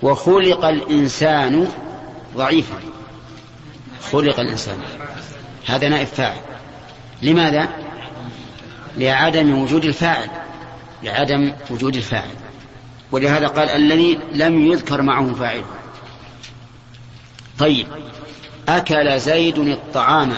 وخلق الإنسان ضعيفا. خلق الإنسان هذا نائب فاعل. لماذا؟ لعدم وجود الفاعل، لعدم وجود الفاعل. ولهذا قال الذي لم يذكر معه فاعل. طيب، أكل زيد الطعام.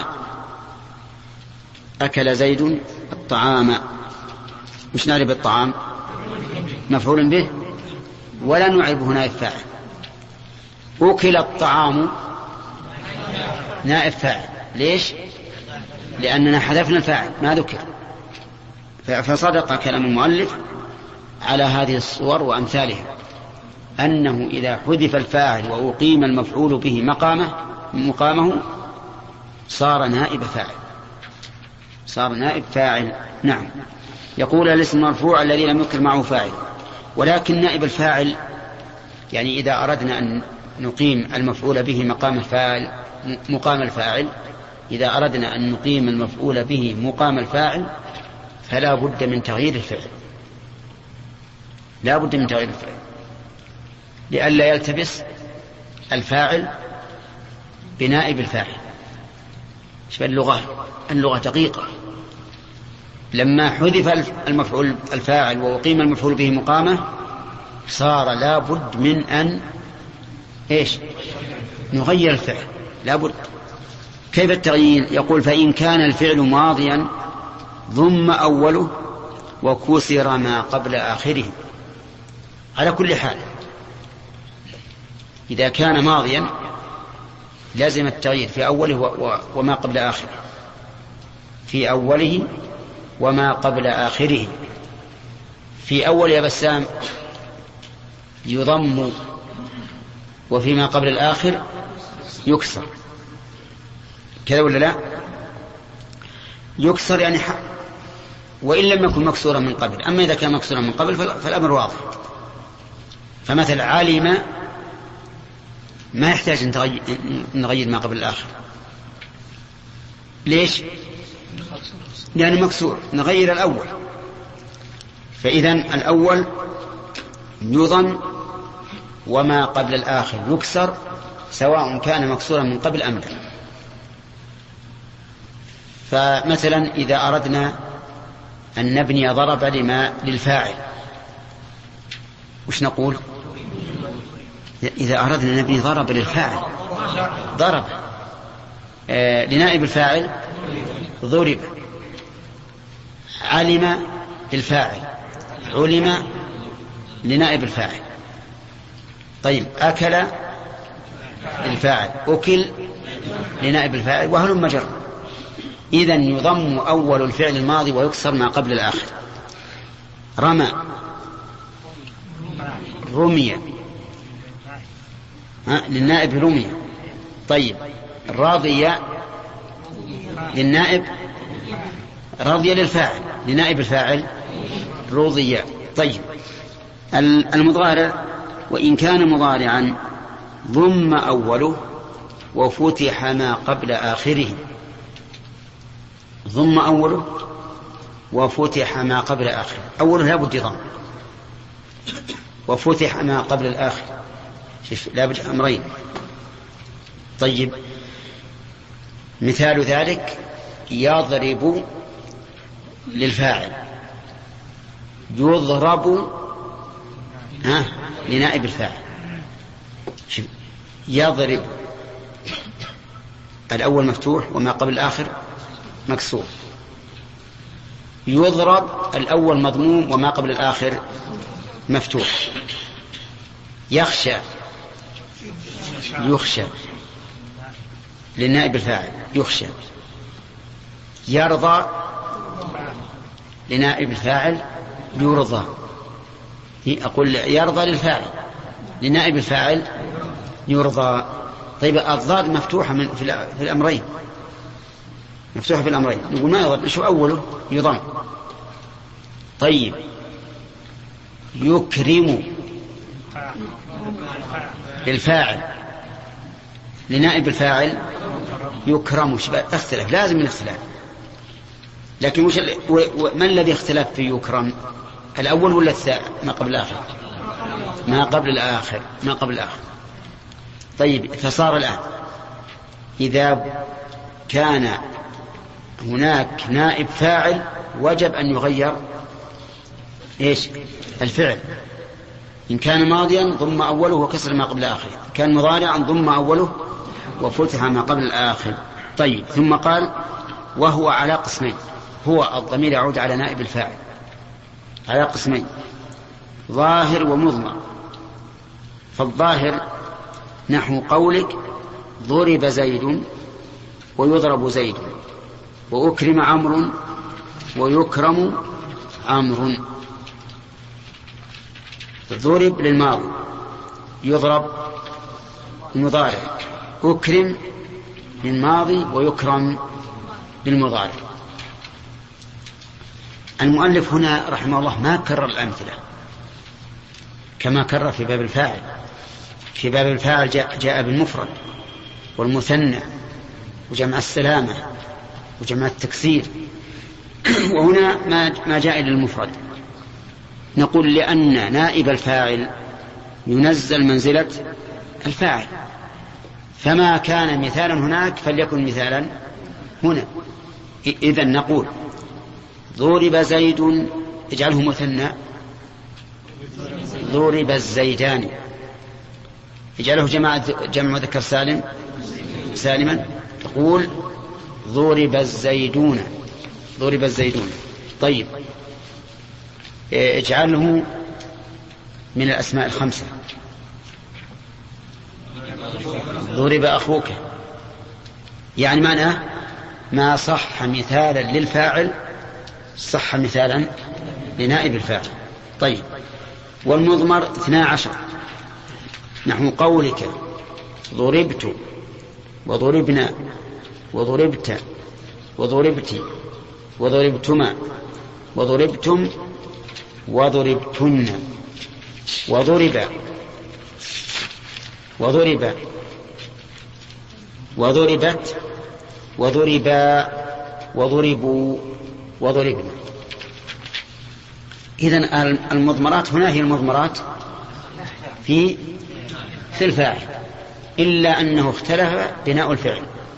أكل زيد الطعام، مش نعرف الطعام مفعول به ولا نعربه نائب فاعل. أكل الطعام نائب فاعل. ليش؟ لأننا حذفنا الفاعل ما ذكر. فصدق كلام المؤلف على هذه الصور وأمثالها أنه إذا حذف الفاعل وأقيم المفعول به مقامه صار نائب فاعل، صار نائب فاعل. نعم. يقول الاسم المرفوع الذي لم يذكر معه فاعل. ولكن نائب الفاعل يعني إذا أردنا أن نقيم المفعول به مقام الفاعل، إذا أردنا أن نقيم المفعول به مقام الفاعل فلا بد من تغيير الفعل، لا بد من تغيير الفعل لئلا يلتبس الفاعل بنائب الفاعل. اللغة دقيقة. لما حذف المفعول الفاعل وأقيم المفعول به مقامه صار لا بد من أن نغير الفعل، لا بد. كيف التغيير؟ يقول فإن كان الفعل ماضيا ضم أوله وكسر ما قبل آخره. على كل حال إذا كان ماضيا لازم التغيير في أوله وما قبل آخره، في أوله وما قبل آخره. في أول يا بسام يضم، وفيما قبل الآخر يكسر، كذا ولا لا؟ يكسر يعني وإن لم يكن مكسورا من قبل. أما إذا كان مكسورا من قبل فالأمر واضح. فمثل علم ما يحتاج أن نغير ما قبل الآخر. ليش؟ لأنه مكسور، نغير الأول. فإذن الأول يضم وما قبل الآخر يكسر سواء كان مكسورا من قبل أم لا. فمثلا إذا أردنا أن نبني ضرب للفاعل وش نقول؟ إذا أردنا نبني ضرب للفاعل ضرب، لنائب الفاعل ضرب. علم للفاعل علم لنائب الفاعل. طيب، أكل للفاعل أكل لنائب الفاعل، وهلم جر. إذن يضم أول الفعل الماضي ويكسر ما قبل الآخر. رمى رمي للنائب رمي. طيب، راضي للنائب راضي للفاعل، لنائب الفاعل رضي. طيب، المضارع وإن كان مضارعا ضم أوله وفتح ما قبل آخره. ضم أوله وفتح ما قبل آخره. أوله لا بد ضم، وفتح ما قبل الآخر لا بد أمرين. طيب، مثال ذلك يضرب للفاعل يضرب لنائب الفاعل. يضرب الأول مفتوح وما قبل الآخر مكسور. يضرب الأول مضموم وما قبل الآخر مفتوح. يخشى يخشى للنائب الفاعل يخشى. يرضى لنائب الفاعل يرضى. أقول يرضى للفاعل لنائب الفاعل يرضى. طيب، الضاد مفتوحة في الأمرين، مفتوحة في الأمرين. نقول ما يضرب، شو أوله؟ يضم. طيب، يكرم للفاعل لنائب الفاعل يكرم. اختلف، لازم من اختلاف. لكن ما الذي اختلف في يكرم؟ الأول ولا الثاني ما قبل الآخر؟ ما قبل الآخر. طيب، فصار الآن إذا كان هناك نائب فاعل وجب أن يغير إيش الفعل. إن كان ماضيا ضم أوله وكسر ما قبل آخره، كان مضارعا ضم أوله وفتح ما قبل الآخر. طيب، ثم قال وهو على قسمين. هو الضمير يعود على نائب الفاعل على قسمين، ظاهر ومضمر. فالظاهر نحو قولك ضرب زيد ويضرب زيد، وأكرم عمرو ويكرم عمرو. ضرب للماضي، يضرب للمضارع، أكرم للماضي ويكرم للمضارع. المؤلف هنا رحمه الله ما كرر الأمثلة كما كرر في باب الفاعل. في باب الفاعل جاء بالمفرد والمثنى وجمع السلامة وجمع التكسير، وهنا ما جاء إلى المفرد. نقول لأن نائب الفاعل ينزل منزلة الفاعل، فما كان مثالا هناك فليكن مثالا هنا. إذن نقول ضرب زيد، اجعله مثنى، ضرب الزيدان، اجعله جمع مذكر سالما، تقول ضرب الزيدون. طيب، اجعله من الأسماء الخمسة، ضرب أخوك. يعني معناه ما صح مثالا للفاعل صح مثالا لنائب الفاعل. طيب، والمضمر 12 نحو قولك ضربت وضربنا وضربت وضربت وضربتما وضربتم وضربتن وضرب وضرب وضربت وضربا وضربوا وضربنا. إذن المضمرات هنا هي المضمرات في الفاعل، إلا أنه اختلف بناء الفعل.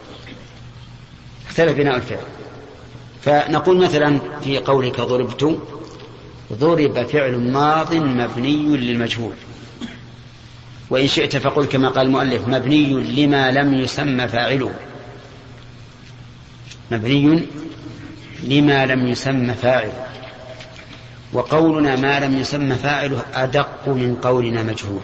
فنقول مثلا في قولك ضربت، ضرب فعل ماض مبني للمجهول، وإن شئت فقل كما قال المؤلف مبني لما لم يسمى فاعله، مبني لما لم يسمى فاعله. وقولنا ما لم يسمى فاعله أدق من قولنا مجهول،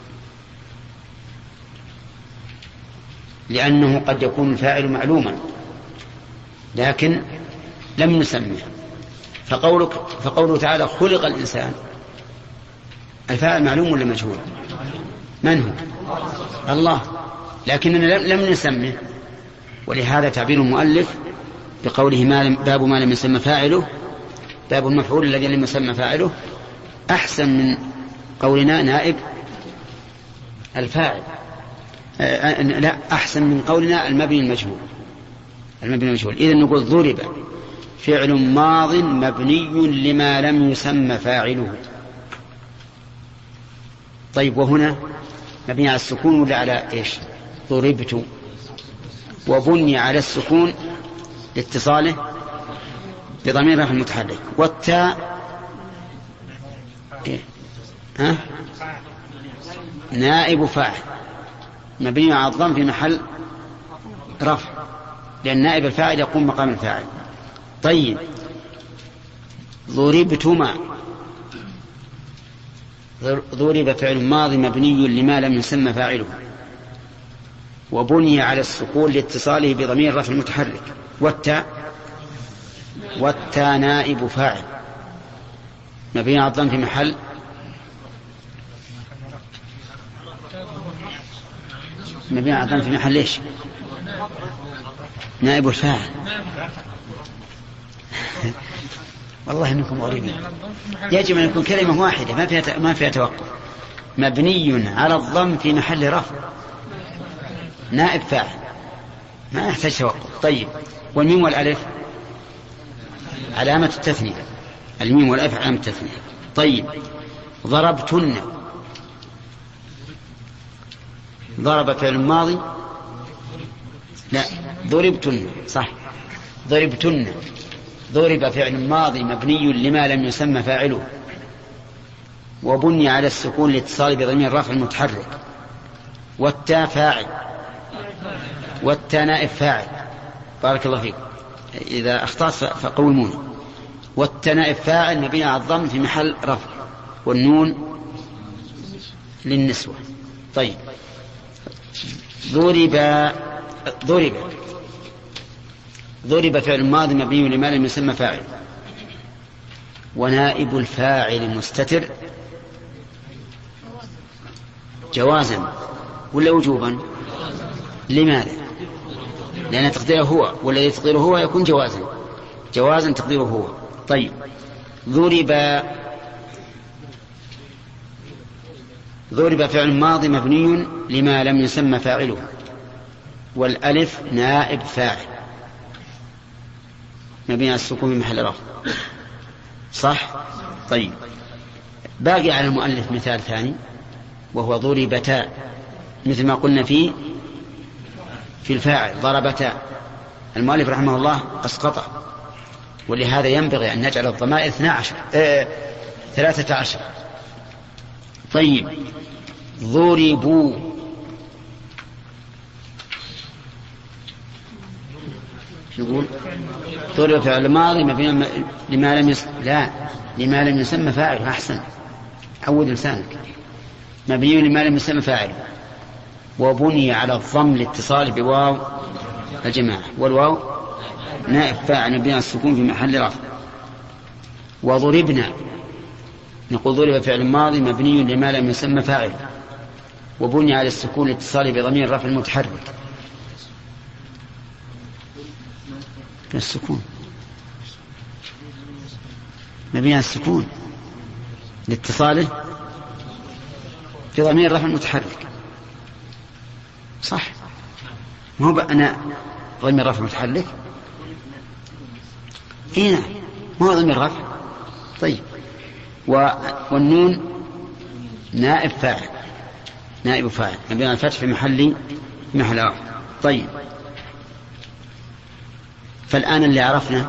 لأنه قد يكون الفاعل معلوما لكن لم يسمى. فقوله تعالى خلق الإنسان، الفاعل معلوم ولا مجهول؟ من هو؟ الله، لكننا لم نسمه. ولهذا تعبير المؤلف بقوله باب ما لم يسمى فاعله، باب المفعول الذي لم يسمى فاعله، أحسن من قولنا نائب الفاعل. لا، أحسن من قولنا المبني المجهول. إذن نقول ضرب فعل ماض مبني لما لم يسمى فاعله. طيب، وهنا مبني على السكون ولا على إيش؟ ضربت، وبني على السكون لاتصاله بضمير رفع المتحرك. والتاء نائب فاعل مبني على الضم في محل رفع، لأن نائب الفاعل يقوم مقام الفاعل. طيب، ضربتما، ضرب فعل ماضي مبني لما لم يسمى فاعله، وبني على السكون لاتصاله بضمير رفع المتحرك. والتاء نائب فاعل مبني على الضم في محل ليش؟ نائب الفاعل. والله انكم غريبين. يجب ان يكون كلمه واحده ما فيها توقف. مبني على الضم في محل رفع، نائب فاعل، ما يحتاج توقف. طيب، والميم والالف علامه التثنيه، الميم والالف علامه التثنيه. طيب، ضربتن ضرب فعل ماضي، لا، ضربتن، صح، ضربتن. ضرب فعل ماضي مبني لما لم يسمى فاعله، وبني على السكون لاتصال بضمير الرفع المتحرك. والتاء فاعل، والتاء نائب فاعل. بارك الله فيك، إذا أخطأت فقوموني. والتاء نائب فاعل مبني على الضم في محل رفع، والنون للنسوة. طيب، ضرب فعل ماضي مبني لما لم يسمى فاعل، ونائب الفاعل مستتر جوازا ولا وجوبا؟ لماذا؟ لأن تقديره هو، والذي تقديره هو يكون جوازا تقديره هو. طيب، ضرب فعل ماضي مبني لما لم يسمى فاعله، والألف نائب فاعل مبني على السكون في محل رفع، صح؟ طيب، باقي على المؤلف مثال ثاني، وهو ضربتا، مثل ما قلنا في الفاعل ضربتا. المؤلف رحمه الله أسقطه، ولهذا ينبغي أن نجعل الضمائر 13. طيب، ضربوا، نقول ضرب فعل ماضي مبني لما لم يسمى فاعل. أحسن، عود لسانك. مبني لما لم يسمى فاعل، وبني على الضم لاتصال بواو الجماعة، والواو نائب فاعل مبني على السكون في محل رفع. وضربنا، نقول ضرب فعل ماضي مبني لما لم يسمى فاعل، وبني على السكون لاتصال بضمير الرفع المتحرك. السكون مبني على السكون لاتصاله بضمير الرفع المتحرك، صح؟ ما هو أنا ضمير الرفع المتحرك هنا، ما هو ضمير الرفع. طيب، والنون نائب فاعل مبني على الفتح في محل رفع. طيب، فالآن اللي عرفنا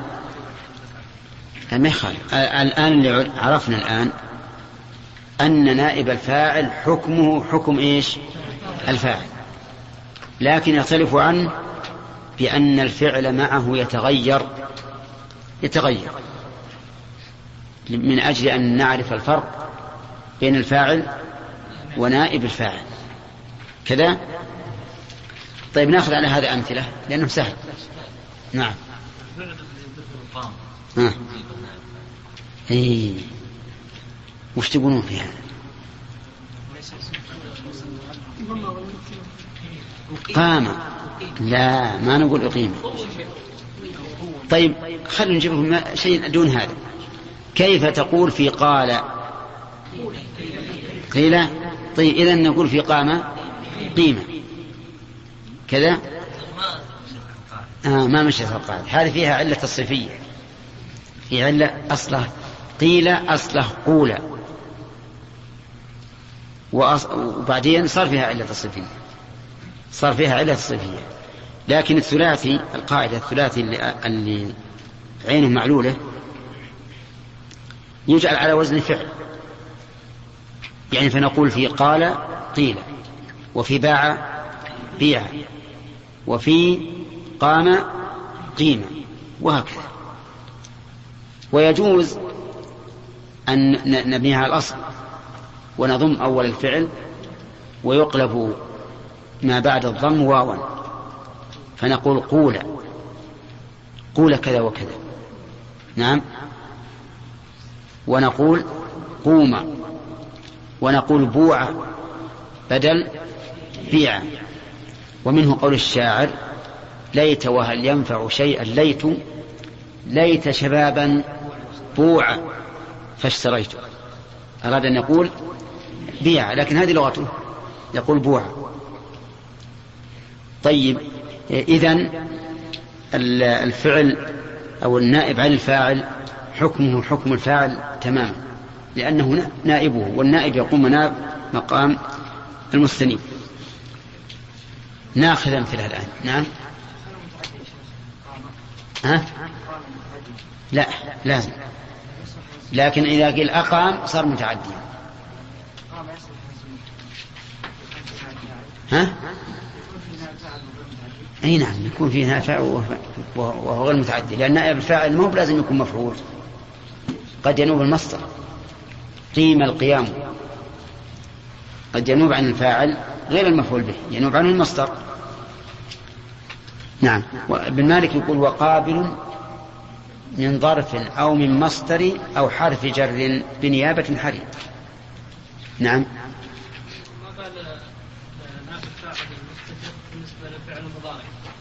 الآن اللي عرفنا الآن أن نائب الفاعل حكمه حكم إيش؟ الفاعل، لكن يختلف عنه بأن الفعل معه يتغير من أجل أن نعرف الفرق بين الفاعل ونائب الفاعل كذا. طيب، نأخذ على هذا أمثلة لأنه سهل. نعم. وش تقولون في هذا؟ قام، لا، ما نقول أقيم. طيب، خلينا نجيب شيء دون هذا. كيف تقول في قال؟ قيل. طيب، إذن نقول في قام قيمة كذا. ما مشيت القاعدة هذه، فيها علة الصفية، في علة أصله قيل، أصله قول، وبعدين صار فيها علة الصفية. لكن الثلاثي، القاعدة الثلاثي اللي عينه معلولة يجعل على وزن فعل، يعني فنقول في قال قيل، وفي باع بيع، وفي قام قيمة، وهكذا. ويجوز أن نبنيها على الأصل ونضم أول الفعل ويقلب ما بعد الضم واوا، فنقول قول كذا وكذا. نعم. ونقول قوم، ونقول بوع بدل بيع. ومنه قول الشاعر: ليت وهل ينفع شيئا ليت شبابا بوع فاشتريته. أراد أن يقول بيع، لكن هذه لغته، يقول بوع. طيب، إذن الفعل أو النائب عن الفاعل حكمه حكم الفاعل تماما، لأنه نائبه، والنائب يقوم مقام المستنيب. ناخذ أمثلة الآن. نعم. ها؟ لا لازم، لكن إذا قيل أقام صار متعديا. ها؟ أي نعم، يكون فيه نافع وهو غير متعدي، لأن نائب الفاعل مو لازم يكون مفعول، قد ينوب المصدر، قيم القيام، قد ينوب عن الفاعل غير المفعول به، ينوب عنه المصدر. نعم. وابن مالك يقول وقابل من ظرف أو من مصدر أو حرف جر بنيابة حري. نعم. ما قال نائب الفاعل المستتر بالنسبة للفعل المضارع؟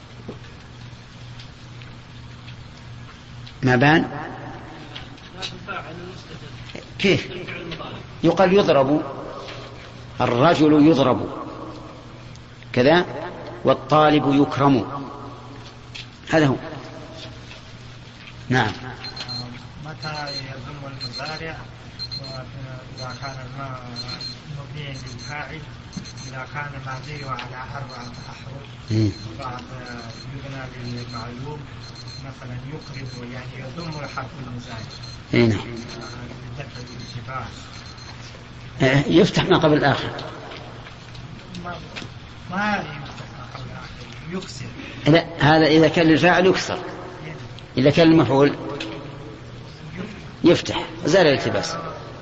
ما بان؟ نائب الفاعل المستتر كيف؟ يقال يضرب، الرجل يضرب كذا، والطالب يكرم، هذا هو. نعم. متى يضم المضارع إذا كان مبني للفاعل، إذا كان ماضي على 4 أحرف بعد يبنى للمعلوم، مثلا يقرب يعني يضم حرف المزايد. نعم. بالدفع بالاتفاق يفتح ما قبل الآخر. ما يفتح ما قبل الآخر، يكسر. لا، هذا إذا كان للفاعل يكسر، إذا كان المفعول يفتح زال الالتباس.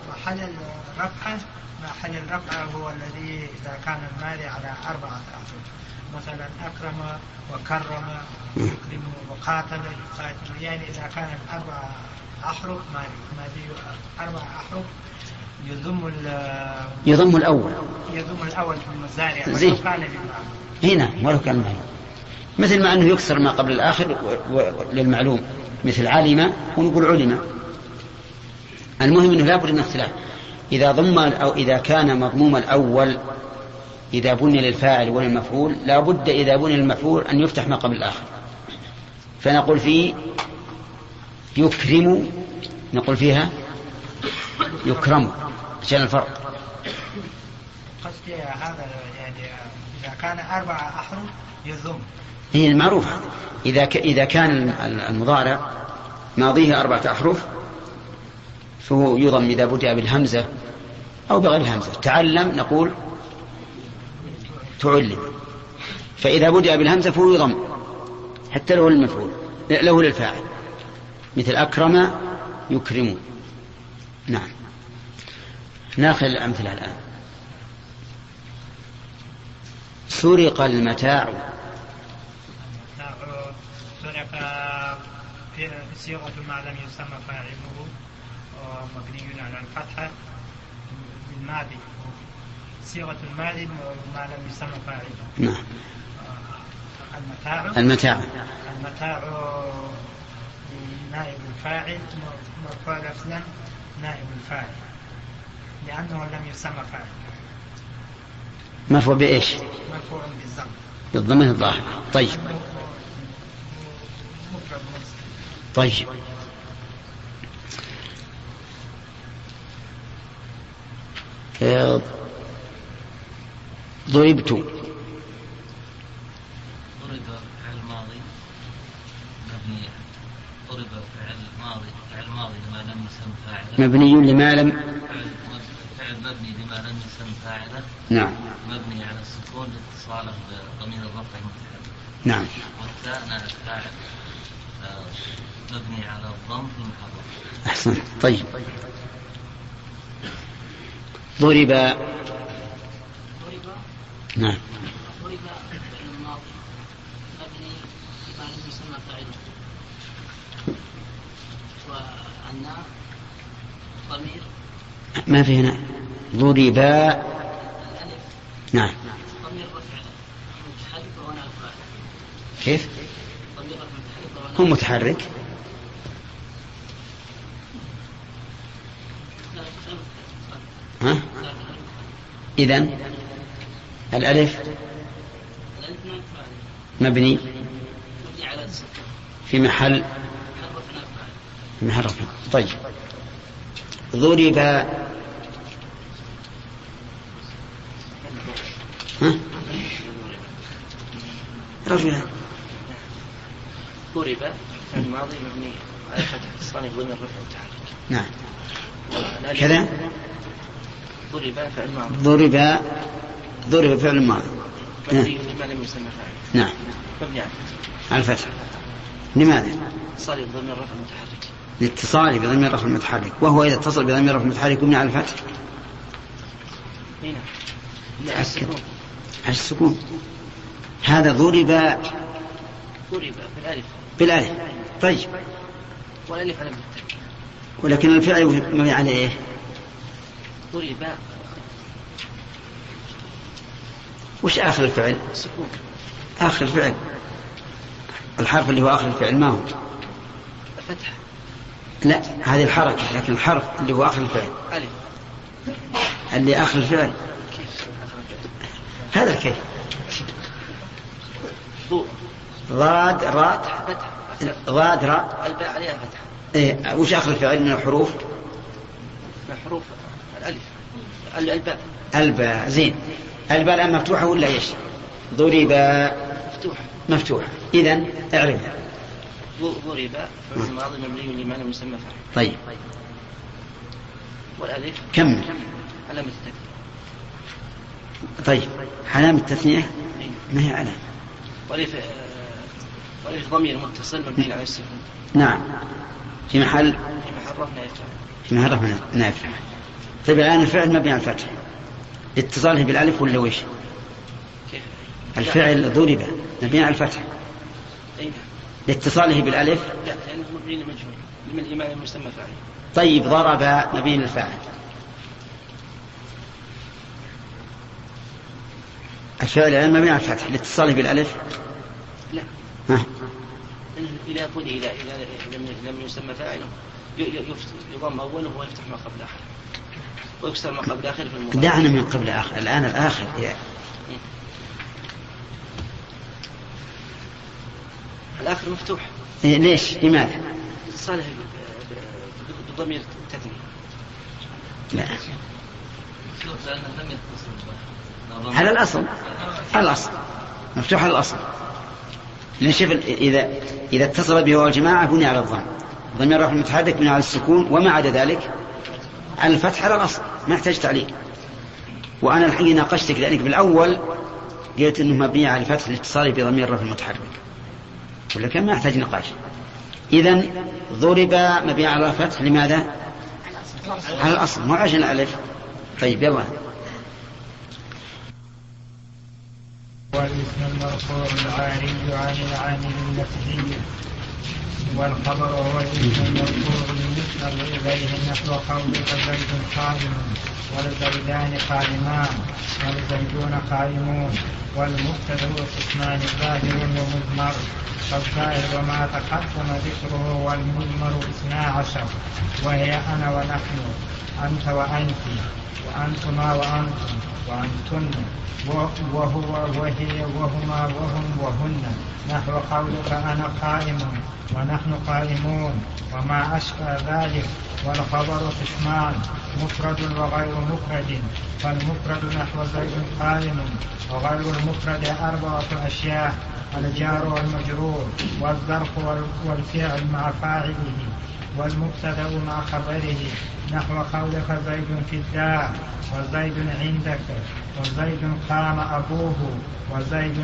محل الرفع هو الذي إذا كان المالي على 4 أحرف، مثلا أكرم وكرم يكرم وقاتل يقاتل، يعني إذا كانت 4 أحرف مالي 4 أحرف يضم الأول في المزارع ولو كان للمعلوم. هنا ولو كان معلوم، مثل ما أنه يكسر ما قبل الآخر للمعلوم، مثل علم ونقول علم. المهم أنه لا بد من اختلاف. إذا ضم أو إذا كان مضموم الأول، إذا بني للفاعل وللمفعول، لا بد إذا بني للمفعول أن يفتح ما قبل الآخر. فنقول فيه يكرم، نقول فيها يكرم، عشان الفرق. قصدي هذا يعني إذا كان 4 أحرف يضم، هي المعروفة. إذا كان المضارع ماضيه 4 أحرف فهو يضم إذا بدأ بالهمزة أو بغير الهمزة. تعلم نقول تعلم، فإذا بدأ بالهمزة فهو يضم حتى له المفعول له للفاعل، مثل أكرم يكرم. نعم. ناخذ الأمثلة الآن. سرق المتاع. سرق في صيغة ما لم يسمى فاعله مبني على الفتحة بالماضي، صيغة الماضي ما لم يسمى فاعله. نعم. المتاع نائب الفاعل، مرفوع لفظا نائب الفاعل لأنه لم يسمى فاعل. مرفوع بإيش؟ مرفوع بالضم، بالضم الظاهر. طيب. طيب. ضربت. ضرب فعل ماضي مبني، ضرب فعل ماضي لما لم يسم فاعله، مبني لما لم، فعل مبني لما لم يسم فاعله. نعم. مبني على السكون لاتصاله بضمير الرفع المتحرك. نعم. والتاء نائب فاعل مبني على الضم في المحرك. أحسن. طيب. ضرب. نعم. ضرب فعل الماضي مبني لما لم يسمى فاعله، والناء ضمير ما في هنا ضرب. نعم. ضمير رفع متحرك ونائب فاعل. كيف؟ ضمير رفع متحرك هو متحرك. ها؟ إذن الألف مبني في محل رفع. طيب. ضرب. ها؟ رجلان. ضرب فعل ماضي مبني على فتح اتصال ضمن الرفع المتحرك. نعم كذا. ضرب فعل ماضي. ضرب فعل ماضي مبني لما لم يسمى فاعل. نعم مبني على الفتح. لماذا؟ اتصال بضمن الرفع المتحرك. لاتصاله بضمير الرفع المتحرك، وهو إذا اتصل بضمير الرفع المتحرك يبني على الفتح. هنا على السكون. هذا ضرب بالألف. طيب والألف على المتحرك. ولكن الفعل مبني على إيه؟ ضرب. وش آخر الفعل؟ سكون. آخر الفعل الحرف اللي هو آخر الفعل ما هو؟ فتح. لا هذه الحركة، لكن الحرف اللي هو آخر الفعل ألف اللي آخر الفعل. كيف آخر الفعل؟ هذا الكيف. ضاد راء فتح. ضاد راء الباء عليها فتح. إيه وش آخر الفعل من الحروف؟ من حروف الألف الباء. زين. الباء الآن مفتوحة ولا إيش؟ ضرب مفتوحة. إذن اعرفها. ضرب فعل ماضي مبني لما لم يسمى فاعل. طيب والألف كمل. علامة التكبير. طيب علامة التثنية ما هي علامة؟ والألف ضمير متصل مبني على السكون. نعم في محل رفع نائب. طيب الآن الفعل مبني على الفتح اتصاله بالألف ولا ويش؟ الفعل ضرب مبني على الفتح لاتصاله بالألف. لا لأنه مبني لمجهول من الإمام المسمى فاعل. طيب ضرب مبني للفاعل. الفعل الآن مبني على الفتح لاتصاله بالألف. لا إذا قل إذا لم يسمى فاعله يضم أوله ويفتح ما قبل آخر ويكسر ما قبل آخر في المضارع. دعنا من قبل آخر الآن الآخر الآخر مفتوح. ليش؟ لماذا؟ اتصاله بضمير التثنية. لا على الأصل مفتوح على الأصل. نشوف إذا اتصل به الجماعة بني على الضم. ضمير الرفع المتحرك بني على السكون، وما عدا ذلك على الفتح على الأصل ما يحتاج تعليق. وأنا الحين ناقشتك لأنك بالأول قلت أنه مبني على الفتح لاتصاله بضمير الرفع المتحرك، ولكن ما يحتاج نقاش. إذن ضرب مبني على الفتح لماذا؟ على الأصل مو عشان الألف. طيب يلا. والاسم المرفوع العاري عن العامل النفسي، والخبر هو الاسم المرفوع المسند إليه نحو قولك زيد قائم والزيدان قائمان والزيدون قائمون. والمبتدأ اسمان ظاهر ومضمر، فالظاهر وما تقدم ذكره، والمضمر 12 وهي أنا ونحن، أنت وأنت، وأنتما وأنتم، وأنتن، وهو وهي وهما وهم وهن، نحو قولك أنا قائم ونحن قائمون وما أشبه ذلك. والخبر قسمان مفرد وغير مفرد، فالمفرد نحو زيد قائم، وغير المفرد 4 أشياء: الجار والمجرور والظرف والفعل مع فاعله، والمبتدأ مع خبره، نحو قولك زيد في الدار، وزيد عندك، وزيد قام أبوه، وزيد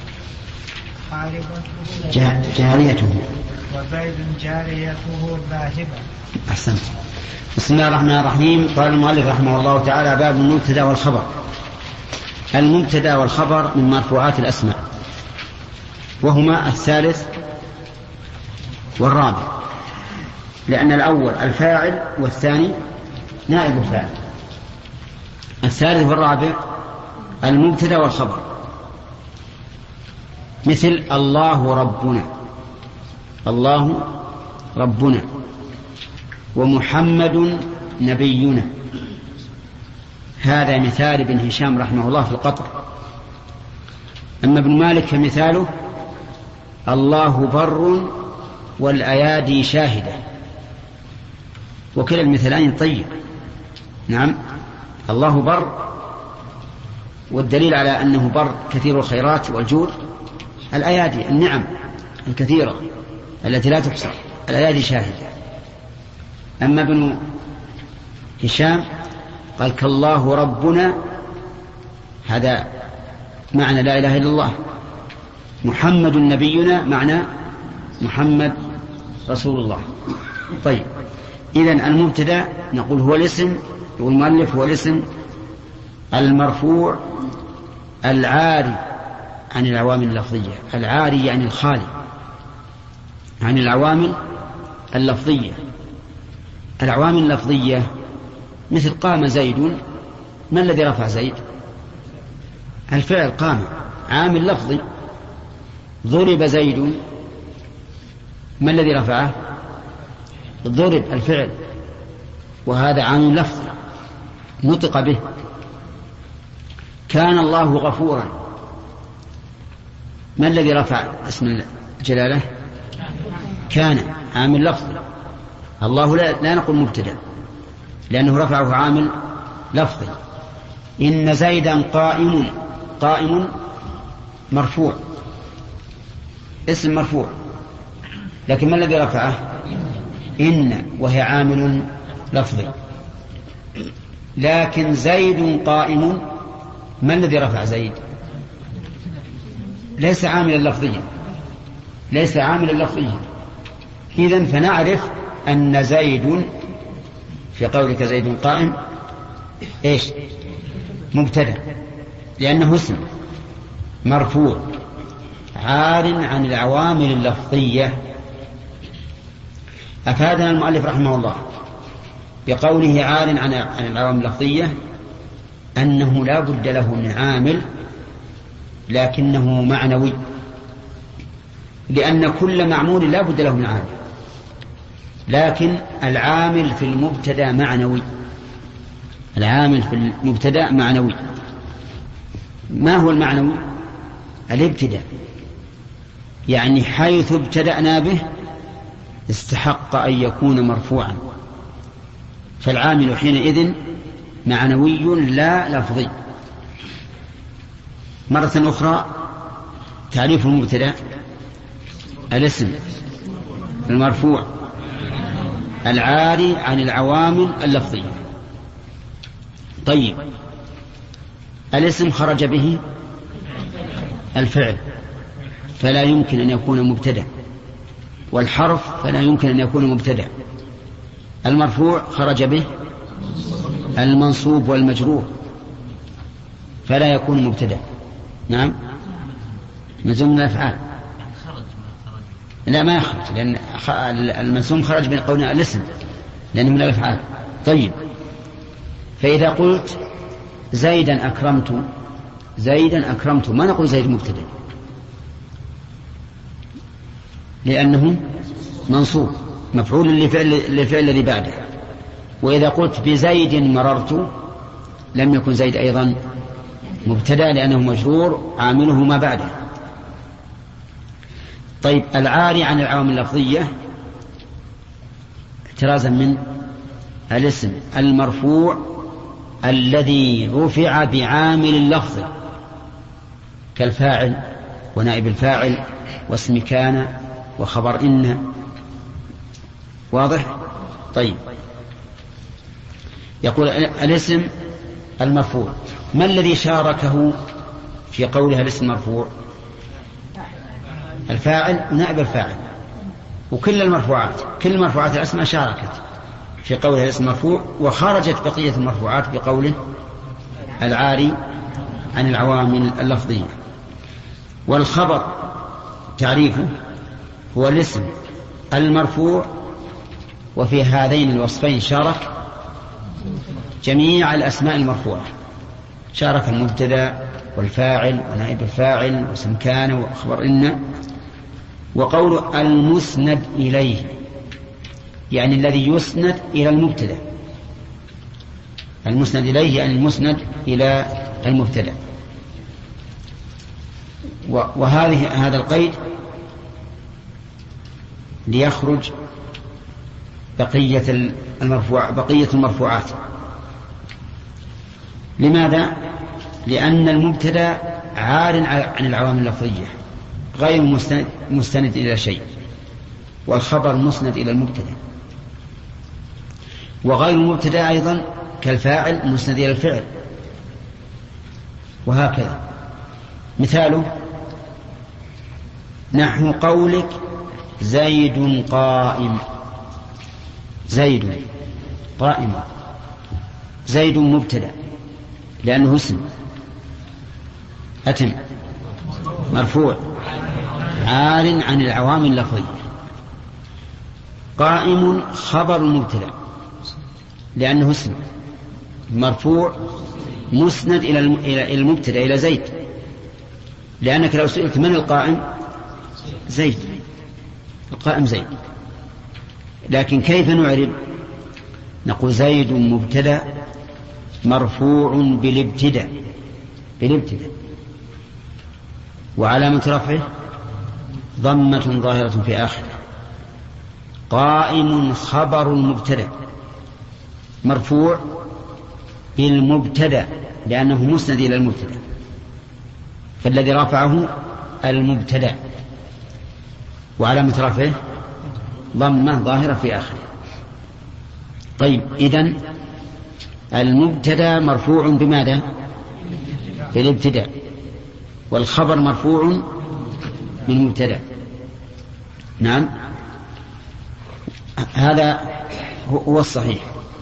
جاريته، وزيد جاريته ذاهبة. أحسنت. بسم الله الرحمن الرحيم. قال المؤلف رحمه الله تعالى: باب المبتدأ والخبر. المبتدأ والخبر من مرفوعات الأسماء، وهما الثالث والرابع، لأن الأول الفاعل والثاني نائب الفاعل. الثالث والرابع المبتدأ والخبر، مثل الله ربنا، الله ربنا، ومحمد نبينا. هذا مثال ابن هشام رحمه الله في القطر. أما ابن مالك فمثاله: الله بر والأيادي شاهدة. وكلا المثلان طيب. نعم، الله بر، والدليل على أنه بر كثير الخيرات والجود الأيادي النعم الكثيرة التي لا تحصى، الأيادي شاهدة. أما ابن هشام قال كالله ربنا، هذا معنى لا إله إلا الله. محمد نبينا معنى محمد رسول الله. طيب، إذن المبتدأ نقول هو الاسم، والمؤلف هو الاسم المرفوع العاري عن العوامل اللفظية. العاري يعني الخالي عن العوامل اللفظية. العوامل اللفظية مثل قام زيد، ما الذي رفع زيد؟ الفعل قام، عامل لفظي. ضرب زيد، ما الذي رفعه؟ ضرب الفعل، وهذا عامل لفظي نطق به. كان الله غفورا، ما الذي رفع اسم الجلالة؟ كان، عامل لفظي. الله لا نقول مبتدأ لأنه رفعه عامل لفظي. إن زيدا قائم، قائم مرفوع، اسم مرفوع، لكن ما الذي رفعه؟ إن، وهي عامل لفظي. لكن زيد قائم، ما الذي رفع زيد؟ ليس عاملا لفظيا، ليس عاملا لفظيا. إذن فنعرف أن زيد في قولك زيد قائم إيش؟ مبتدأ، لأنه اسم مرفوع عار عن العوامل اللفظية. أفادنا المؤلف رحمه الله بقوله عار عن العوامل اللفظية أنه لا بد له من عامل، لكنه معنوي، لأن كل معمول لا بد له من عامل، لكن العامل في المبتدأ معنوي. العامل في المبتدأ معنوي. ما هو المعنوي؟ الابتداء، يعني حيث ابتدأنا به استحق أن يكون مرفوعا، فالعامل حينئذ معنوي لا لفظي. مرة أخرى تعريف المبتدأ: الاسم المرفوع العاري عن العوامل اللفظية. طيب، الاسم خرج به الفعل فلا يمكن أن يكون مبتدأ، والحرف فلا يمكن أن يكون مبتدأ. المرفوع خرج به المنصوب والمجرور فلا يكون مبتدأ. نعم، مزوم من الأفعال لا ما يخرج، لأن المنصوب خرج من قولنا الاسم لأنه من الأفعال. طيب، فإذا قلت زيدا أكرمت، زيدا أكرمت، ما نقول زيد مبتدأ لأنه منصوب مفعول للفعل الذي بعده. وإذا قلت بزيد مررت لم يكن زيد أيضا مبتدأ لأنه مجرور عامله ما بعده. طيب، العاري عن العوامل اللفظية احترازا من الاسم المرفوع الذي رفع بعامل اللفظ كالفاعل ونائب الفاعل واسم كان وخبر إن. واضح؟ طيب، يقول الاسم المرفوع ما الذي شاركه في قولها الاسم المرفوع؟ الفاعل ونائب الفاعل، وكل المرفوعات، كل المرفوعات الأسماء شاركت في قولها الاسم المرفوع، وخرجت بقية المرفوعات بقوله العاري عن العوامل اللفظية. والخبر تعريفه هو الاسم المرفوع، وفي هذين الوصفين شارك جميع الأسماء المرفوعة، شارك المبتدأ والفاعل ونائب الفاعل واسم كان وخبر إن. وقول المسند إليه يعني الذي يسند إلى المبتدأ، المسند إليه يعني المسند إلى المبتدأ. هذا القيد ليخرج بقية المرفوعات. لماذا؟ لأن المبتدأ عار عن العوامل اللفظية، غير مستند إلى شيء، والخبر مسند إلى المبتدأ، وغير المبتدأ أيضا كالفاعل مسند إلى الفعل، وهكذا. مثاله نحو قولك زيد قائم. زيد قائم، زيد مبتدأ لأنه اسم، أتم مرفوع عار عن العوامل اللفظية. قائم خبر مبتدأ لأنه اسم مرفوع مسند إلى المبتدأ إلى زيد، لأنك لو سئلت من القائم زيد، القائم زيد. لكن كيف نعرب؟ نقول زيد مبتدأ مرفوع بالابتداء وعلامة رفعه ضمة ظاهرة في آخره. قائم خبر المبتدأ مرفوع بالمبتدأ لأنه مسند إلى المبتدأ، فالذي رفعه المبتدأ وعلامة رفعه ضمة ظاهرة في آخره. طيب، إذن المبتدأ مرفوع بماذا؟ بالابتداء، والخبر مرفوع بالمبتدأ. نعم، هذا هو الصحيح،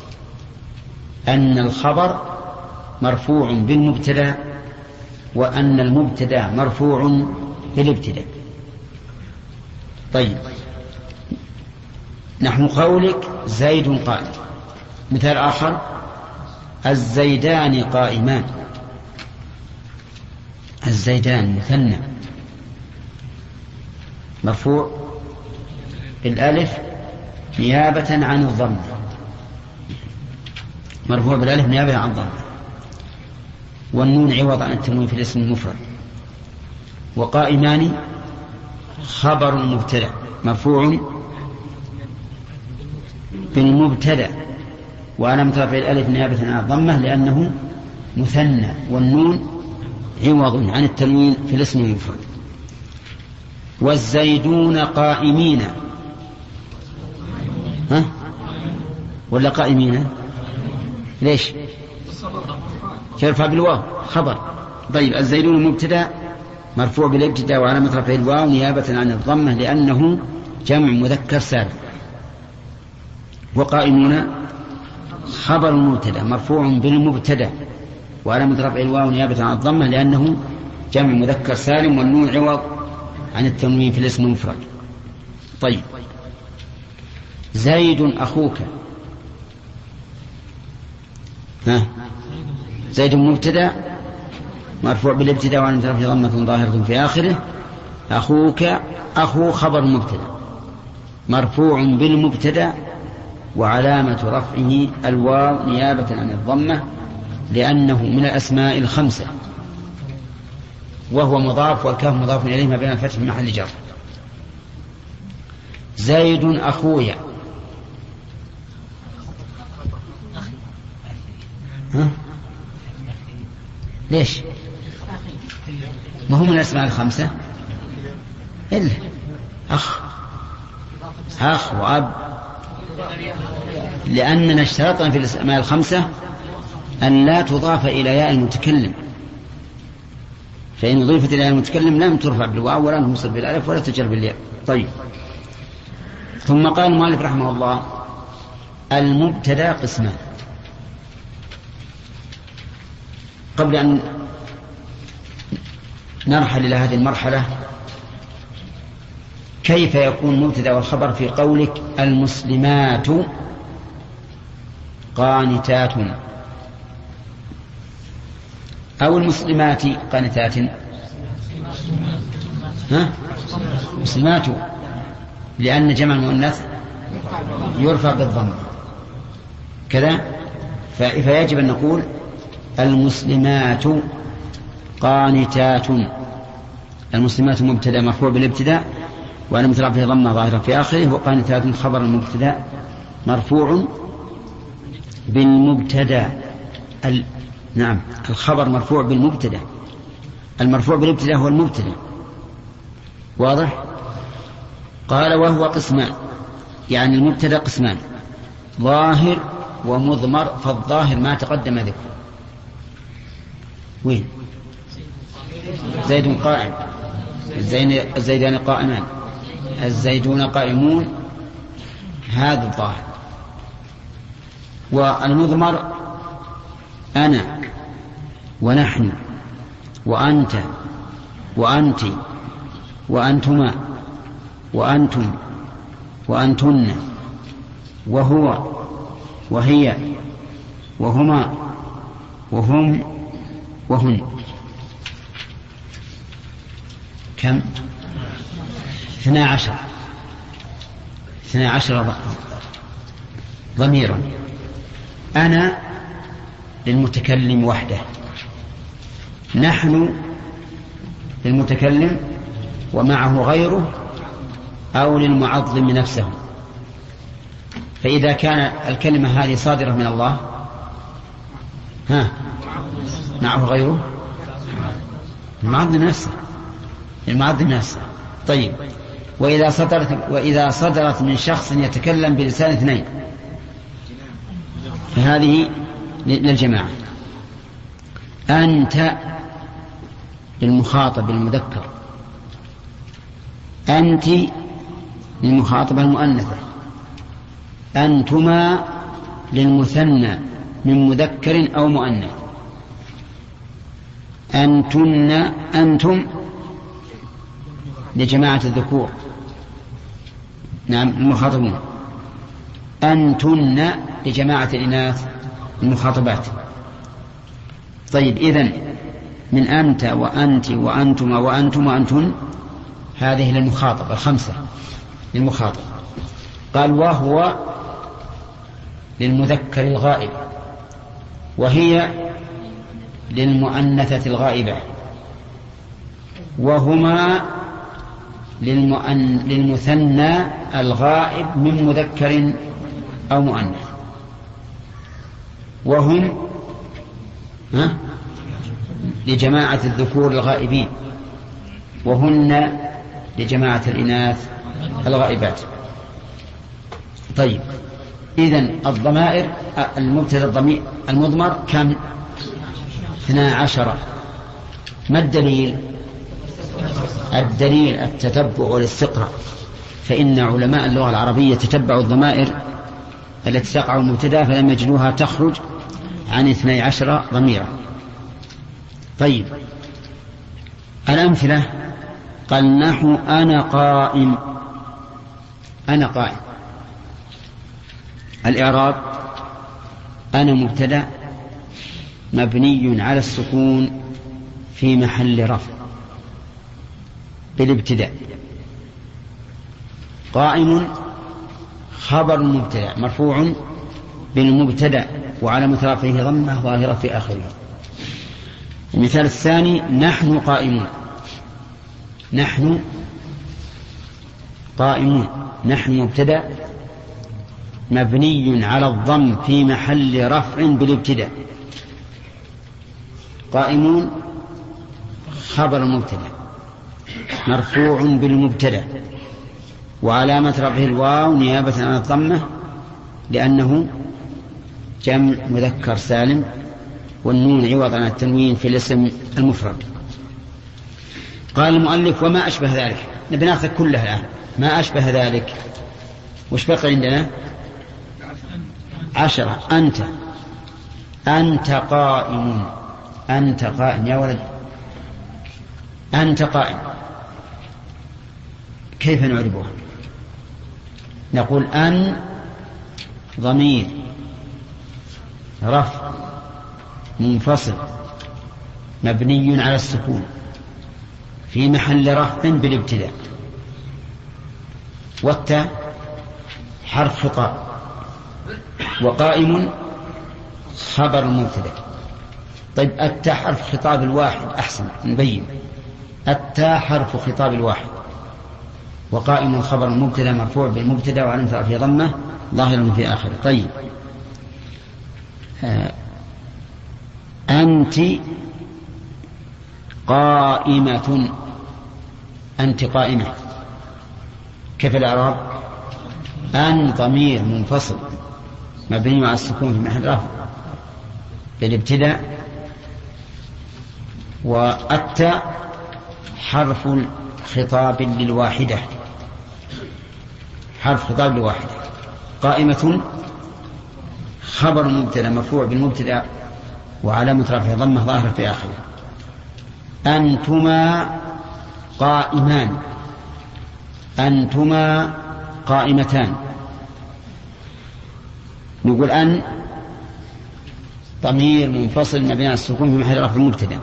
أن الخبر مرفوع بالمبتدأ وأن المبتدأ مرفوع بالابتداء. طيب، نحن قولك زيد قائم. مثال آخر الزيدان قائمان. الزيدان مثنى مرفوع بالألف نيابة عن الضم، مرفوع بالألف نيابة عن الضم، والنون عوض عن التنوين في الاسم المفرد. وقائمان خبر المبتدأ مرفوع بالمبتدأ وعلامة رفع الألف نيابة عن الضمة لأنه مثنى، والنون عوض عن التنوين في الاسم المفرد. والزيدون قائمين. ها؟ ولا قائمين؟ ليش؟ يرفع بالواو خبر. طيب، الزيدون مبتدأ مرفوع بالابتداء وعلامة رفعه الواو نيابة عن الضمة لأنه جمع مذكر سالم. وقائمون خبر المبتدأ مرفوع بالمبتدأ وعلامة رفعه الواو نيابة عن الضمة لأنه جمع مذكر سالم، والنون عوض عن التنوين في الاسم المفرد. طيب، زيد أخوك. ها؟ زيد مبتدأ مرفوع بالابتداء وعلامة رفعه ضمة ظاهرة في آخره. أخوك أخو خبر مبتدأ مرفوع بالمبتدأ وعلامة رفعه الواو نيابة عن الضمة لأنه من الأسماء الخمسة، وهو مضاف والكاف مضاف إليه ما بين الفتح في محل جر. زيد أخويا. ها؟ ليش؟ ما هو من الأسماء الخمسة إلا أخ وأب، لأننا اشترطنا في الأسماء الخمسة أن لا تضاف إلى ياء المتكلم، فإن أضيفت إلى ياء المتكلم لم ترفع بالواو ولا تنصب بالألف ولا تجر بالياء. طيب، ثم قال المؤلف رحمه الله المبتدأ قسمان. قبل أن نرحل إلى هذه المرحلة، كيف يكون مبتدأ والخبر في قولك المسلمات قانتات أو المسلمات قانتات؟ ها؟ مسلمات، لأن جمع المؤنث يرفع بالضم كذا، فيجب أن نقول المسلمات قانتات. المسلمات مبتدأ مرفوع بالابتداء وعلامة رفعه ضمة ظاهرة في آخره، وقانتات خبر المبتدأ مرفوع بالمبتدأ. نعم، الخبر مرفوع بالمبتدأ، المرفوع بالابتداء هو المبتدأ، واضح؟ قال وهو قسمان، يعني المبتدأ قسمان، ظاهر ومضمر. فالظاهر ما تقدم ذكره. وين؟ زيد قائم، الزيدان قائمان، الزيدون قائمون، هذا الظاهر. والمضمر أنا ونحن وأنت وأنت وأنتما وأنتم وأنتن وهو وهي وهما وهم وهن. كم؟ 12 ضميرا. أنا للمتكلم وحده، نحن للمتكلم ومعه غيره أو للمعظم نفسه. فإذا كان الكلمة هذه صادرة من الله معه غيره، المعظم نفسه. طيب، وإذا صدرت من شخص يتكلم بلسان اثنين فهذه للجماعة. أنت للمخاطب المذكر، أنت للمخاطبة المؤنثة، أنتما للمثنى من مذكر أو مؤنث، أنتن أنتم لجماعة الذكور، نعم المخاطبون، أنتن لجماعة الإناث المخاطبات. طيب، إذن من أنت وأنت وأنتما وأنتم وأنتن هذه للمخاطب، 5 للمخاطب. قال وهو للمذكر الغائب، وهي للمؤنثة الغائبة، وهما للمثنى الغائب من مذكر أو مؤنث، وهم لجماعة الذكور الغائبين، وهن لجماعة الإناث الغائبات. طيب، إذن الضمائر المبتدأ المضمر كم؟ 12. ما الدليل؟ الدليل التتبع والاستقراء، فإن علماء اللغة العربية تتبعوا الضمائر التي تقع المبتدأ فلم يجدوها تخرج عن 12 ضميرا. طيب، الأمثلة قال نحو أنا قائم، أنا قائم. الإعراب أنا مبتدأ مبني على السكون في محل رفع بالابتداء. قائم خبر مبتدأ مرفوع بالمبتدأ وعلامة رفعه ضمة ظاهرة في آخره. المثال الثاني نحن قائمون، نحن قائمون، نحن مبتدأ مبني على الضم في محل رفع بالابتداء. قائمون خبر مبتدأ مرفوع بالمبتدأ وعلامة رفعه الواو نيابة عن الضمة لأنه جمع مذكر سالم، والنون عوض عن التنوين في الاسم المفرد. قال المؤلف وما أشبه ذلك، نبي ناخذ كلها الآن. ما أشبه ذلك وش بقي عندنا؟ 10. أنت قائم، أنت قائم يا ولد، أنت قائم. كيف نعربها؟ نقول أن ضمير رفع منفصل مبني على السكون في محل رفع بالابتداء، والتاء حرف خطاب، وقائم خبر مبتدأ. طيب، التاء حرف خطاب الواحد، أحسن نبين. التاء حرف خطاب الواحد، وقائم خبر المبتدأ مرفوع بالمبتدأ وعلامة رفعه ضمة ظاهرا في آخره. طيب، أنت قائمة، أنت قائمة. كيف الإعراب؟ أن ضمير منفصل مبني على السكون في محل رفع بالابتداء، والتاء حرف خطاب للواحدة، حرف خطاب للواحدة. قائمة خبر مبتدأ مرفوع بالمبتدأ وعلامة رفعه ضمة ظاهرة في آخره. أنتما قائمان، أنتما قائمتان. نقول أن ضمير منفصل مبني على السكون في محل رفع المبتدأ،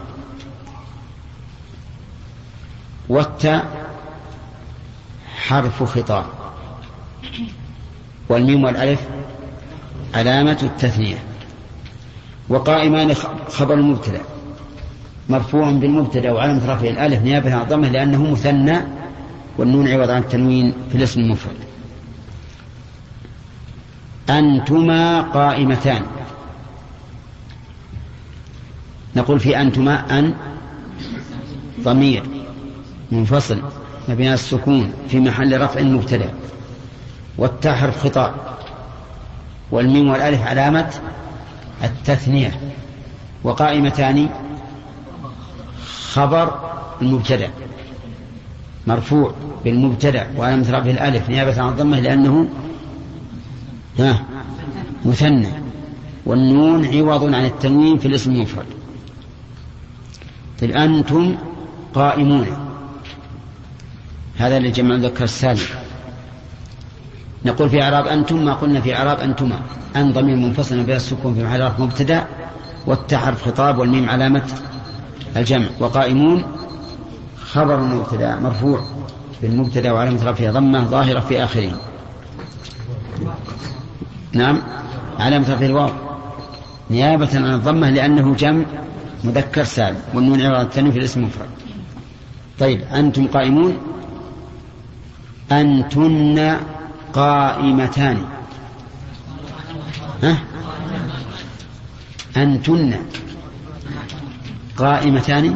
والتاء حرف خطاب، والميم والألف علامة التثنية. وقائمان خبر المبتدأ مرفوع بالمبتدأ وعلامة رفعه الألف نيابة عن الضمة لأنه مثنى، والنون عوض عن التنوين في الاسم المفرد. أنتما قائمتان. نقول في أنتما أن ضمير منفصل مبني على السكون في محل رفع مبتدأ، والتاء حرف خطاب، والميم والألف علامة التثنية. وقائمتان خبر المبتدأ مرفوع بالمبتدأ وعلامة رفعه الألف نيابة عن الضمة لأنه مثنى، والنون عوض عن التنوين في الاسم المفرد. طيب أنتم قائمون، هذا لجمع الذكر السالم. نقول في إعراب أنتم ما قلنا في إعراب أنتما. أن ضمير منفصل بين السكون في محل رفع مبتدأ، والتاء حرف خطاب، والميم علامة الجمع. وقائمون خبر مبتدأ مرفوع بالمبتدأ وعلامة رفعه ضمة ظاهرة في آخره. نعم، علامة رفعه الواو نيابة عن الضمة لأنه جمع مذكر سالم، والنون عوض عن التنوين في الاسم المفرد. طيب أنتم قائمون. أنتن قائمتان. أنتن قائمتان،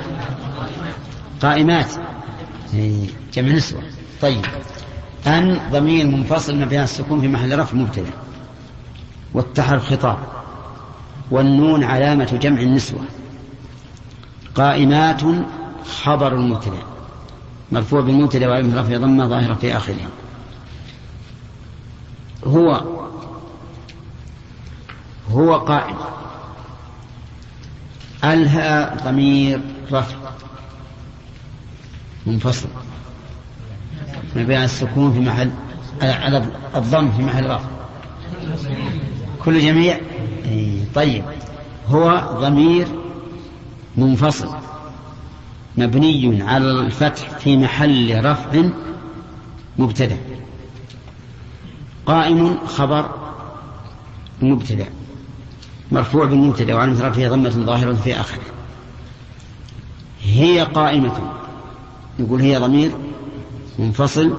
قائمات جمع نسوة. طيب أن ضمير منفصل مبني على السكون في محل رفع مبتدأ، والتاء خطاب، والنون علامة جمع النسوة. قائمات خبر المبتدأ مرفوع بالمبتدأ وعلامة رفعه ضمة ظاهرة في آخره. هو قائم. الها ضمير رفع منفصل مبني على السكون في محل على الضم في محل رفع كل جميع. طيب هو ضمير منفصل مبني على الفتح في محل رفع مبتدأ. قائم خبر مبتدأ مرفوع بالمبتدأ وعلامة رفعه ضمة ظاهرة في آخره. هي قائمة، نقول هي ضمير منفصل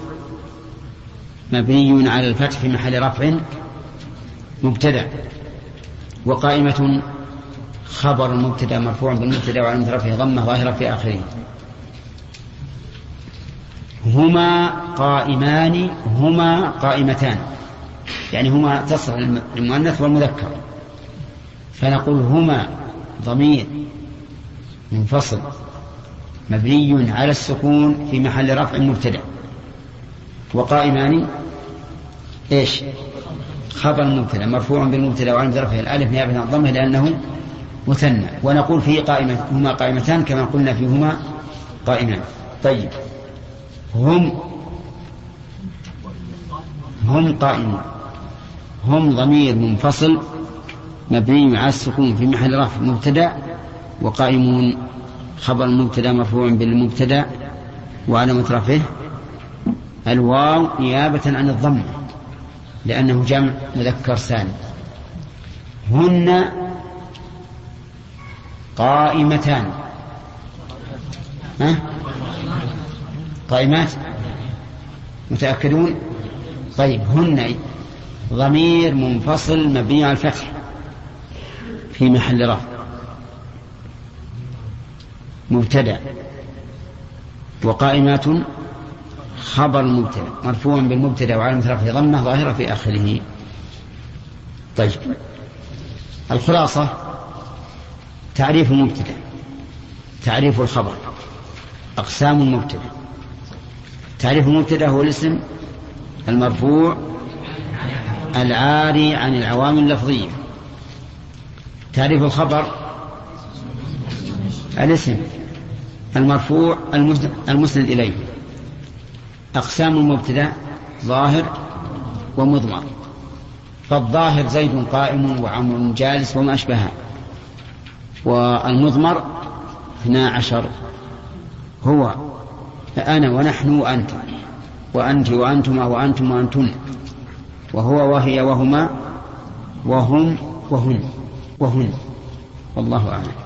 مبني على الفتح في محل رفع مبتدأ. وقائمة خبر المبتدأ مرفوع بالمبتدأ وعلامة رفعه ضمة ظاهرة في آخره. هما قائمان، هما قائمتان، يعني هما تصل المؤنث والمذكر، فنقول هما ضمير منفصل مبني على السكون في محل رفع مبتدأ. وقائمان ايش؟ خبر المبتدأ مرفوع بالمبتدأ وعلامة رفعه الألف نيابة عن الضمة لأنه مثنى. ونقول فيه قائمة هما قائمتان كما قلنا فيهما قائمان. طيب هم قائمون. هم ضمير منفصل مبني على السكون في محل رفع مبتدأ، وقائمون خبر المبتدأ مرفوع بالمبتدأ وعلامة رفعه الواو نيابة عن الضم لأنه جمع مذكر سالم. هن قائمتان. قائمات متأكدون؟ طيب هن ضمير منفصل مبني على الفتح في محل رفع مبتدأ وقائمات خبر مبتدأ مرفوع بالمبتدأ وعلامة رفعه ضمة ظاهرة في آخره. طيب الخلاصة: تعريف المبتدأ، تعريف الخبر، أقسام المبتدأ. تعريف المبتدأ هو الاسم المرفوع العاري عن العوامل اللفظية. تعريف الخبر: الاسم المرفوع المسند إليه. أقسام المبتدأ: ظاهر ومضمر. فالظاهر زيد قائم وعمر جالس وما أشبهها، والمضمر 12 هو أنا ونحن وأنت وأنت وأنتما وأنتم وأنتن، وهو وهي وهما وهم وهن. والله أعلم.